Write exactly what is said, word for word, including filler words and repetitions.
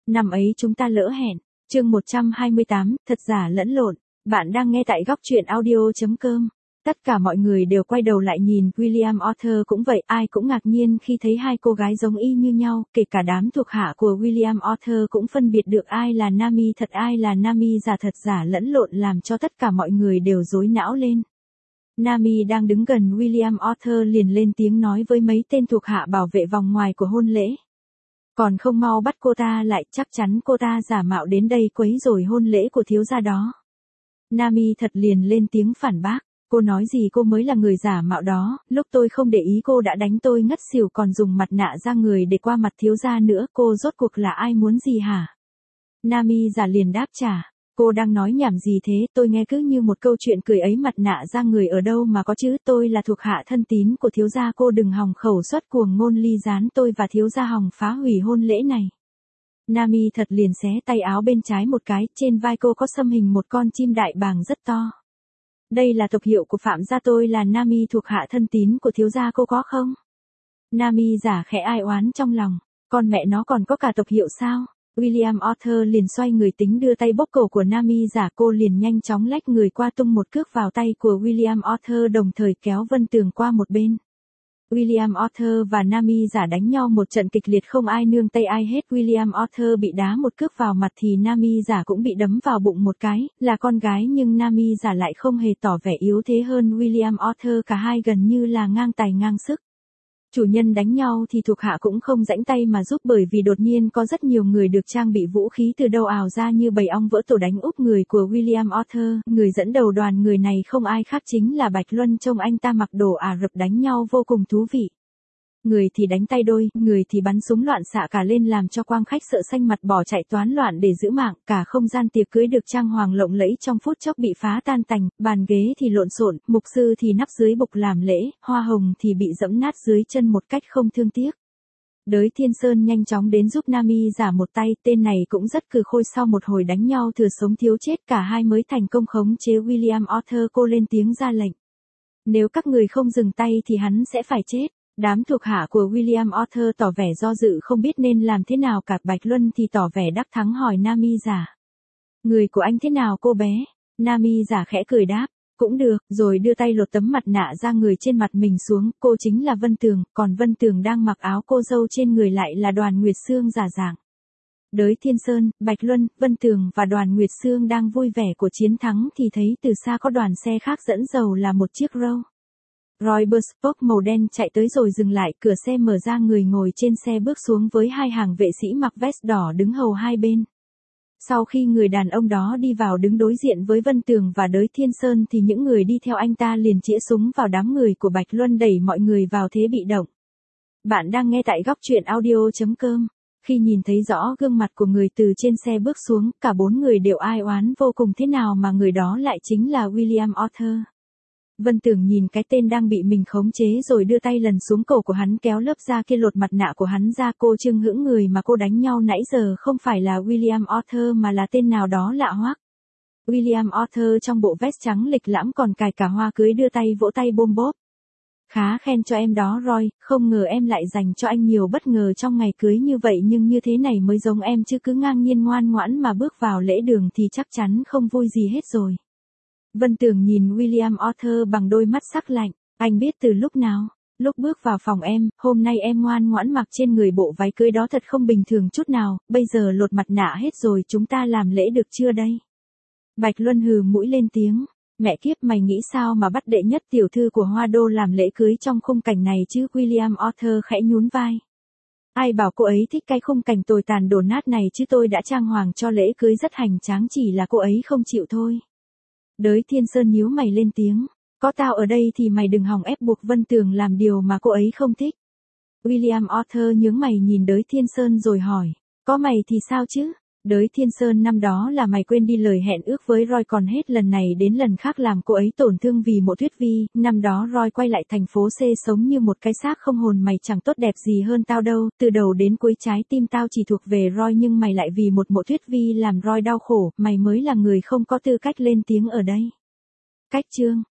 Năm ấy chúng ta lỡ hẹn. Chương một trăm hai mươi tám, thật giả lẫn lộn. Bạn đang nghe tại góc truyện audio chấm com. Tất cả mọi người đều quay đầu lại nhìn, William Arthur cũng vậy, ai cũng ngạc nhiên khi thấy hai cô gái giống y như nhau, kể cả đám thuộc hạ của William Arthur cũng phân biệt được ai là Nami thật ai là Nami giả, thật giả lẫn lộn làm cho tất cả mọi người đều rối não lên. Nami đang đứng gần William Arthur liền lên tiếng nói với mấy tên thuộc hạ bảo vệ vòng ngoài của hôn lễ. Còn không mau bắt cô ta lại, chắc chắn cô ta giả mạo đến đây quấy rối hôn lễ của thiếu gia đó. Nami thật liền lên tiếng phản bác. Cô nói gì cô mới là người giả mạo đó, lúc tôi không để ý cô đã đánh tôi ngất xỉu còn dùng mặt nạ ra người để qua mặt thiếu gia nữa, cô rốt cuộc là ai muốn gì hả? Nami giả liền đáp trả, cô đang nói nhảm gì thế, tôi nghe cứ như một câu chuyện cười ấy, mặt nạ ra người ở đâu mà có chứ, tôi là thuộc hạ thân tín của thiếu gia, cô đừng hòng khẩu xuất cuồng ngôn ly gián tôi và thiếu gia hòng phá hủy hôn lễ này. Nami thật liền xé tay áo bên trái một cái, trên vai cô có xăm hình một con chim đại bàng rất to. Đây là tộc hiệu của Phạm gia, tôi là Nami thuộc hạ thân tín của thiếu gia, cô có không? Nami giả khẽ ai oán trong lòng, con mẹ nó còn có cả tộc hiệu sao? William Arthur liền xoay người tính đưa tay bóp cổ của Nami giả, cô liền nhanh chóng lách người qua tung một cước vào tay của William Arthur đồng thời kéo Vân Tường qua một bên. William Arthur và Nami giả đánh nhau một trận kịch liệt không ai nương tay ai hết. William Arthur bị đá một cước vào mặt thì Nami giả cũng bị đấm vào bụng một cái, là con gái nhưng Nami giả lại không hề tỏ vẻ yếu thế hơn William Arthur, cả hai gần như là ngang tài ngang sức. Chủ nhân đánh nhau thì thuộc hạ cũng không rãnh tay mà giúp, bởi vì đột nhiên có rất nhiều người được trang bị vũ khí từ đâu ào ra như bầy ong vỡ tổ đánh úp người của William Arthur. Người dẫn đầu đoàn người này không ai khác chính là Bạch Luân, trông anh ta mặc đồ Ả Rập đánh nhau vô cùng thú vị. Người thì đánh tay đôi, người thì bắn súng loạn xạ cả lên làm cho quang khách sợ xanh mặt bỏ chạy toán loạn để giữ mạng, cả không gian tiệc cưới được trang hoàng lộng lẫy trong phút chốc bị phá tan tành, bàn ghế thì lộn xộn, mục sư thì nắp dưới bục làm lễ, hoa hồng thì bị dẫm nát dưới chân một cách không thương tiếc. Đới Thiên Sơn nhanh chóng đến giúp Nami giả một tay, tên này cũng rất cừ khôi, sau một hồi đánh nhau thừa sống thiếu chết cả hai mới thành công khống chế William Arthur. Cô lên tiếng ra lệnh. Nếu các người không dừng tay thì hắn sẽ phải chết. Đám thuộc hạ của William Arthur tỏ vẻ do dự không biết nên làm thế nào cả. Bạch Luân thì tỏ vẻ đắc thắng hỏi Nami giả. Người của anh thế nào cô bé? Nami giả khẽ cười đáp. Cũng được, rồi đưa tay lột tấm mặt nạ ra người trên mặt mình xuống. Cô chính là Vân Tường, còn Vân Tường đang mặc áo cô dâu trên người lại là Đoàn Nguyệt Sương giả dạng. Đới Thiên Sơn, Bạch Luân, Vân Tường và Đoàn Nguyệt Sương đang vui vẻ của chiến thắng thì thấy từ xa có đoàn xe khác dẫn dầu là một chiếc Rolls Royce Bespoke màu đen chạy tới rồi dừng lại, cửa xe mở ra, người ngồi trên xe bước xuống với hai hàng vệ sĩ mặc vest đỏ đứng hầu hai bên. Sau khi người đàn ông đó đi vào đứng đối diện với Vân Tường và Đới Thiên Sơn thì những người đi theo anh ta liền chĩa súng vào đám người của Bạch Luân, đẩy mọi người vào thế bị động. Bạn đang nghe tại góc truyện audio chấm com. Khi nhìn thấy rõ gương mặt của người từ trên xe bước xuống, cả bốn người đều ai oán vô cùng, thế nào mà người đó lại chính là William Arthur. Vân Tường nhìn cái tên đang bị mình khống chế rồi đưa tay lần xuống cổ của hắn, kéo lớp da kia lột mặt nạ của hắn ra. Cô chưng hững, người mà cô đánh nhau nãy giờ không phải là William Arthur mà là tên nào đó lạ hoắc. William Arthur trong bộ vest trắng lịch lãm còn cài cả hoa cưới, đưa tay vỗ tay bôm bốp. Khá khen cho em đó Roy, không ngờ em lại dành cho anh nhiều bất ngờ trong ngày cưới như vậy, nhưng như thế này mới giống em chứ cứ ngang nhiên ngoan ngoãn mà bước vào lễ đường thì chắc chắn không vui gì hết rồi. Vân Tường nhìn William Arthur bằng đôi mắt sắc lạnh, anh biết từ lúc nào? Lúc bước vào phòng em, hôm nay em ngoan ngoãn mặc trên người bộ váy cưới đó thật không bình thường chút nào, bây giờ lột mặt nạ hết rồi, chúng ta làm lễ được chưa đây? Bạch Luân hừ mũi lên tiếng, mẹ kiếp, mày nghĩ sao mà bắt đệ nhất tiểu thư của Hoa Đô làm lễ cưới trong khung cảnh này chứ? William Arthur khẽ nhún vai. Ai bảo cô ấy thích cái khung cảnh tồi tàn đổ nát này chứ, tôi đã trang hoàng cho lễ cưới rất hoành tráng, chỉ là cô ấy không chịu thôi. Đới Thiên Sơn nhíu mày lên tiếng, có tao ở đây thì mày đừng hòng ép buộc Vân Tường làm điều mà cô ấy không thích. William Arthur nhướng mày nhìn Đới Thiên Sơn rồi hỏi, có mày thì sao chứ? Đới Thiên Sơn, năm đó là mày quên đi lời hẹn ước với Roy, còn hết lần này đến lần khác làm cô ấy tổn thương vì một Tuyết Vi. Năm đó Roy quay lại thành phố C sống như một cái xác không hồn, mày chẳng tốt đẹp gì hơn tao đâu, từ đầu đến cuối trái tim tao chỉ thuộc về Roy, nhưng mày lại vì một mộ Tuyết Vi làm Roy đau khổ, mày mới là người không có tư cách lên tiếng ở đây. Cách chương